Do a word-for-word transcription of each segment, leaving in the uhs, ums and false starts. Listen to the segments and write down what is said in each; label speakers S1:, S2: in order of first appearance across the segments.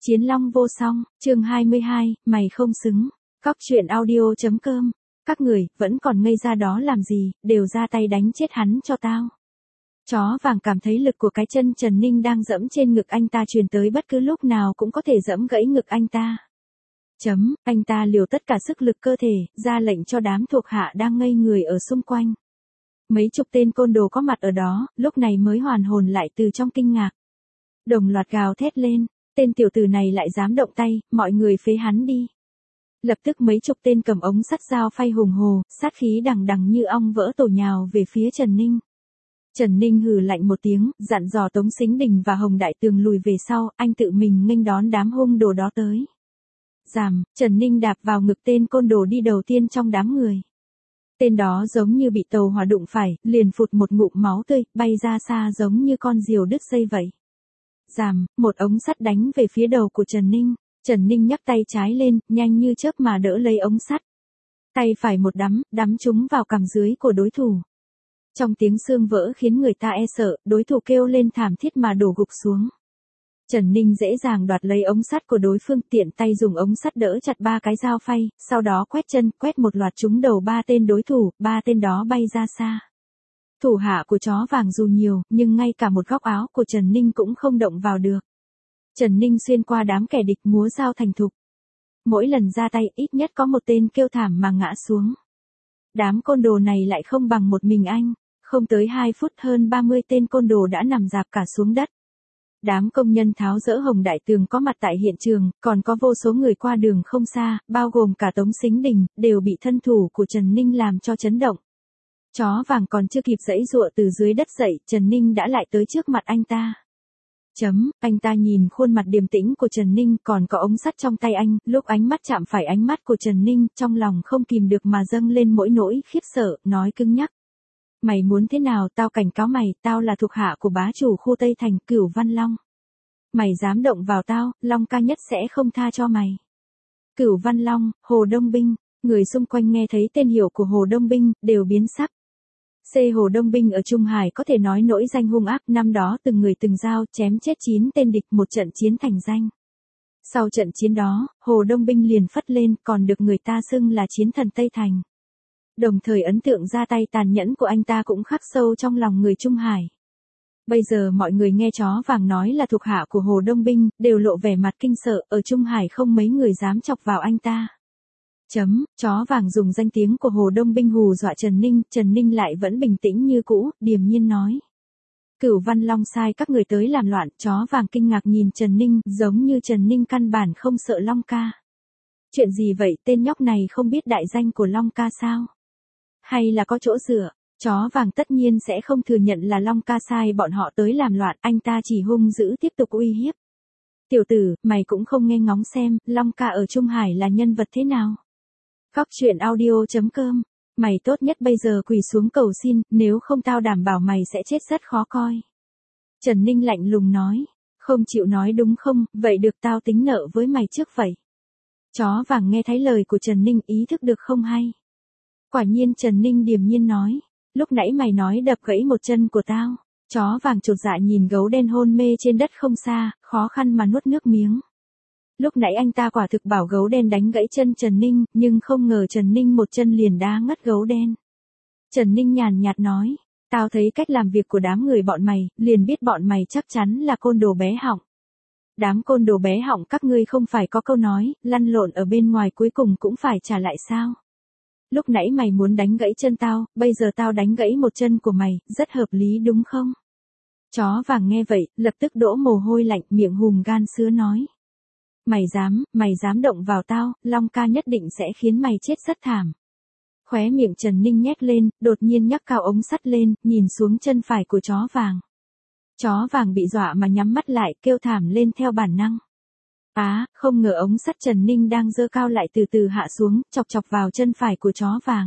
S1: Chiến long vô song, chương hai mươi hai, mày không xứng. Cóc truyện audio.com. Các người, vẫn còn ngây ra đó làm gì, đều ra tay đánh chết hắn cho tao. Chó vàng cảm thấy lực của cái chân Trần Ninh đang dẫm trên ngực anh ta truyền tới bất cứ lúc nào cũng có thể dẫm gãy ngực anh ta. Chấm, anh ta liều tất cả sức lực cơ thể, ra lệnh cho đám thuộc hạ đang ngây người ở xung quanh. Mấy chục tên côn đồ có mặt ở đó, lúc này mới hoàn hồn lại từ trong kinh ngạc. Đồng loạt gào thét lên, tên tiểu tử này lại dám động tay, mọi người phế hắn đi. Lập tức mấy chục tên cầm ống sắt dao phay hùng hồ, sát khí đằng đằng như ong vỡ tổ nhào về phía Trần Ninh. Trần Ninh hừ lạnh một tiếng, dặn dò Tống Sính Đình và Hồng Đại Tường lùi về sau, anh tự mình nghênh đón đám hung đồ đó tới. Ràm, Trần Ninh đạp vào ngực tên côn đồ đi đầu tiên trong đám người. Tên đó giống như bị tàu hỏa đụng phải, liền phụt một ngụm máu tươi, bay ra xa giống như con diều đứt dây vậy. Ràm, một ống sắt đánh về phía đầu của Trần Ninh. Trần Ninh nhấc tay trái lên, nhanh như chớp mà đỡ lấy ống sắt. Tay phải một đắm, đắm trúng vào cằm dưới của đối thủ. Trong tiếng xương vỡ khiến người ta e sợ, đối thủ kêu lên thảm thiết mà đổ gục xuống. Trần Ninh dễ dàng đoạt lấy ống sắt của đối phương, tiện tay dùng ống sắt đỡ chặt ba cái dao phay, sau đó quét chân, quét một loạt trúng đầu ba tên đối thủ, ba tên đó bay ra xa. Thủ hạ của chó vàng dù nhiều, nhưng ngay cả một góc áo của Trần Ninh cũng không động vào được. Trần Ninh xuyên qua đám kẻ địch múa dao thành thục. Mỗi lần ra tay ít nhất có một tên kêu thảm mà ngã xuống. Đám côn đồ này lại không bằng một mình anh, không tới hai phút hơn ba mươi tên côn đồ đã nằm rạp cả xuống đất. Đám công nhân tháo dỡ Hồng Đại Tường có mặt tại hiện trường, còn có vô số người qua đường không xa, bao gồm cả Tống Sính Đình, đều bị thân thủ của Trần Ninh làm cho chấn động. Chó vàng còn chưa kịp giãy giụa từ dưới đất dậy, Trần Ninh đã lại tới trước mặt anh ta. Chấm, anh ta nhìn khuôn mặt điềm tĩnh của Trần Ninh, còn có ống sắt trong tay anh, lúc ánh mắt chạm phải ánh mắt của Trần Ninh, trong lòng không kìm được mà dâng lên mỗi nỗi khiếp sợ, nói cứng nhắc. Mày muốn thế nào, tao cảnh cáo mày, tao là thuộc hạ của bá chủ khu Tây Thành, Cửu Văn Long. Mày dám động vào tao, Long ca nhất sẽ không tha cho mày. Cửu Văn Long, Hồ Đông Binh, người xung quanh nghe thấy tên hiệu của Hồ Đông Binh, đều biến sắc. C. Hồ Đông Binh ở Trung Hải có thể nói nỗi danh hung ác, năm đó từng người từng dao chém chết chín tên địch, một trận chiến thành danh. Sau trận chiến đó, Hồ Đông Binh liền phất lên, còn được người ta xưng là chiến thần Tây Thành. Đồng thời ấn tượng ra tay tàn nhẫn của anh ta cũng khắc sâu trong lòng người Trung Hải. Bây giờ mọi người nghe chó vàng nói là thuộc hạ của Hồ Đông Binh, đều lộ vẻ mặt kinh sợ, ở Trung Hải không mấy người dám chọc vào anh ta. Chấm, chó vàng dùng danh tiếng của Hồ Đông Binh hù dọa Trần Ninh, Trần Ninh lại vẫn bình tĩnh như cũ, điềm nhiên nói. Cửu Văn Long sai các người tới làm loạn, chó vàng kinh ngạc nhìn Trần Ninh, giống như Trần Ninh căn bản không sợ Long ca. Chuyện gì vậy, tên nhóc này không biết đại danh của Long ca sao? Hay là có chỗ dựa? Chó vàng tất nhiên sẽ không thừa nhận là Long ca sai bọn họ tới làm loạn, anh ta chỉ hung dữ tiếp tục uy hiếp. Tiểu tử, mày cũng không nghe ngóng xem, Long ca ở Trung Hải là nhân vật thế nào? Cóc truyện audio.com. Mày tốt nhất bây giờ quỳ xuống cầu xin, nếu không tao đảm bảo mày sẽ chết rất khó coi. Trần Ninh lạnh lùng nói. Không chịu nói đúng không, vậy được tao tính nợ với mày trước vậy. Chó vàng nghe thấy lời của Trần Ninh ý thức được không hay. Quả nhiên Trần Ninh điềm nhiên nói. Lúc nãy mày nói đập gãy một chân của tao. Chó vàng chột dạ nhìn gấu đen hôn mê trên đất không xa, khó khăn mà nuốt nước miếng. Lúc nãy anh ta quả thực bảo gấu đen đánh gãy chân Trần Ninh, nhưng không ngờ Trần Ninh một chân liền đá ngất gấu đen. Trần Ninh nhàn nhạt nói, tao thấy cách làm việc của đám người bọn mày, liền biết bọn mày chắc chắn là côn đồ bé họng. Đám côn đồ bé họng các ngươi không phải có câu nói, lăn lộn ở bên ngoài cuối cùng cũng phải trả lại sao? Lúc nãy mày muốn đánh gãy chân tao, bây giờ tao đánh gãy một chân của mày, rất hợp lý đúng không? Chó vàng nghe vậy, lập tức đổ mồ hôi lạnh, miệng hùm gan sứa nói. Mày dám, mày dám động vào tao, Long ca nhất định sẽ khiến mày chết rất thảm. Khóe miệng Trần Ninh nhếch lên, đột nhiên nhấc cao ống sắt lên, nhìn xuống chân phải của chó vàng. Chó vàng bị dọa mà nhắm mắt lại, kêu thảm lên theo bản năng. Á, à, không ngờ ống sắt Trần Ninh đang giơ cao lại từ từ hạ xuống, chọc chọc vào chân phải của chó vàng.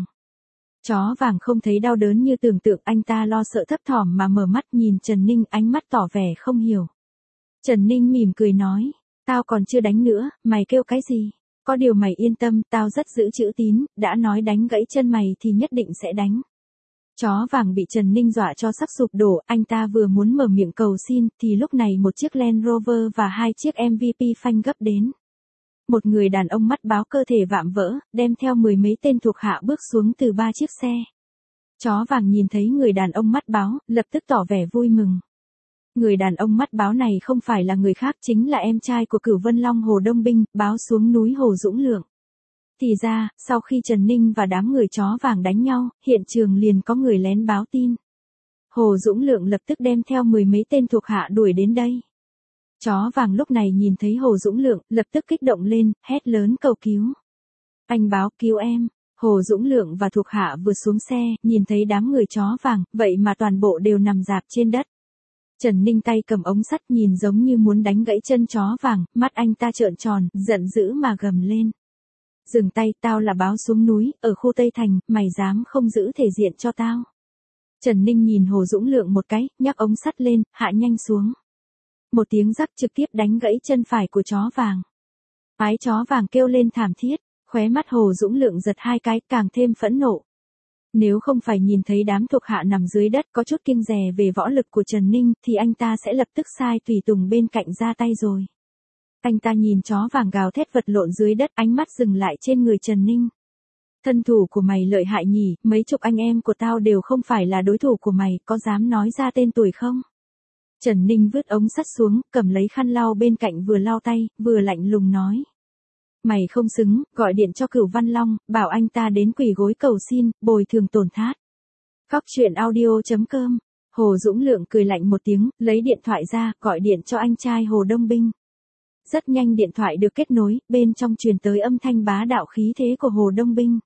S1: Chó vàng không thấy đau đớn như tưởng tượng, anh ta lo sợ thấp thỏm mà mở mắt nhìn Trần Ninh, ánh mắt tỏ vẻ không hiểu. Trần Ninh mỉm cười nói. Tao còn chưa đánh nữa, mày kêu cái gì? Có điều mày yên tâm, tao rất giữ chữ tín, đã nói đánh gãy chân mày thì nhất định sẽ đánh. Chó vàng bị Trần Ninh dọa cho sắp sụp đổ, anh ta vừa muốn mở miệng cầu xin, thì lúc này một chiếc Land Rover và hai chiếc em vê pê phanh gấp đến. Một người đàn ông mắt báo cơ thể vạm vỡ, đem theo mười mấy tên thuộc hạ bước xuống từ ba chiếc xe. Chó vàng nhìn thấy người đàn ông mắt báo, lập tức tỏ vẻ vui mừng. Người đàn ông mắt báo này không phải là người khác, chính là em trai của Cửu Vân Long Hồ Đông Binh, báo xuống núi Hồ Dũng Lượng. Thì ra, sau khi Trần Ninh và đám người chó vàng đánh nhau, hiện trường liền có người lén báo tin. Hồ Dũng Lượng lập tức đem theo mười mấy tên thuộc hạ đuổi đến đây. Chó vàng lúc này nhìn thấy Hồ Dũng Lượng, lập tức kích động lên, hét lớn cầu cứu. Anh báo cứu em. Hồ Dũng Lượng và thuộc hạ vừa xuống xe, nhìn thấy đám người chó vàng, vậy mà toàn bộ đều nằm rạp trên đất. Trần Ninh tay cầm ống sắt nhìn giống như muốn đánh gãy chân chó vàng, mắt anh ta trợn tròn, giận dữ mà gầm lên. Dừng tay, tao là báo xuống núi, ở khu Tây Thành, mày dám không giữ thể diện cho tao. Trần Ninh nhìn Hồ Dũng Lượng một cái, nhắc ống sắt lên, hạ nhanh xuống. Một tiếng rắc trực tiếp đánh gãy chân phải của chó vàng. Ái chó vàng kêu lên thảm thiết, khóe mắt Hồ Dũng Lượng giật hai cái, càng thêm phẫn nộ. Nếu không phải nhìn thấy đám thuộc hạ nằm dưới đất có chút kiêng dè về võ lực của Trần Ninh, thì anh ta sẽ lập tức sai tùy tùng bên cạnh ra tay rồi. Anh ta nhìn chó vàng gào thét vật lộn dưới đất, ánh mắt dừng lại trên người Trần Ninh. Thân thủ của mày lợi hại nhỉ, mấy chục anh em của tao đều không phải là đối thủ của mày, có dám nói ra tên tuổi không? Trần Ninh vứt ống sắt xuống, cầm lấy khăn lau bên cạnh vừa lau tay, vừa lạnh lùng nói. Mày không xứng, gọi điện cho Cửu Văn Long, bảo anh ta đến quỳ gối cầu xin, bồi thường tổn thất. Cóc truyện audio chấm com. Hồ Dũng Lượng cười lạnh một tiếng, lấy điện thoại ra, gọi điện cho anh trai Hồ Đông Binh. Rất nhanh điện thoại được kết nối, bên trong truyền tới âm thanh bá đạo khí thế của Hồ Đông Binh.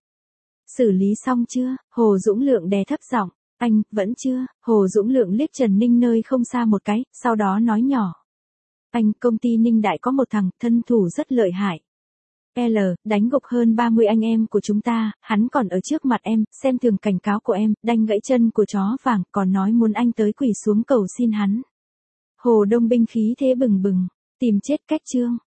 S1: Xử lý xong chưa? Hồ Dũng Lượng đè thấp giọng. Anh, vẫn chưa. Hồ Dũng Lượng liếc Trần Ninh nơi không xa một cái, sau đó nói nhỏ. Anh, công ty Ninh Đại có một thằng, thân thủ rất lợi hại. L, đánh gục hơn ba mươi anh em của chúng ta, hắn còn ở trước mặt em, xem thường cảnh cáo của em, đanh gãy chân của chó vàng, còn nói muốn anh tới quỳ xuống cầu xin hắn. Hồ Đông Binh khí thế bừng bừng, tìm chết cách chương.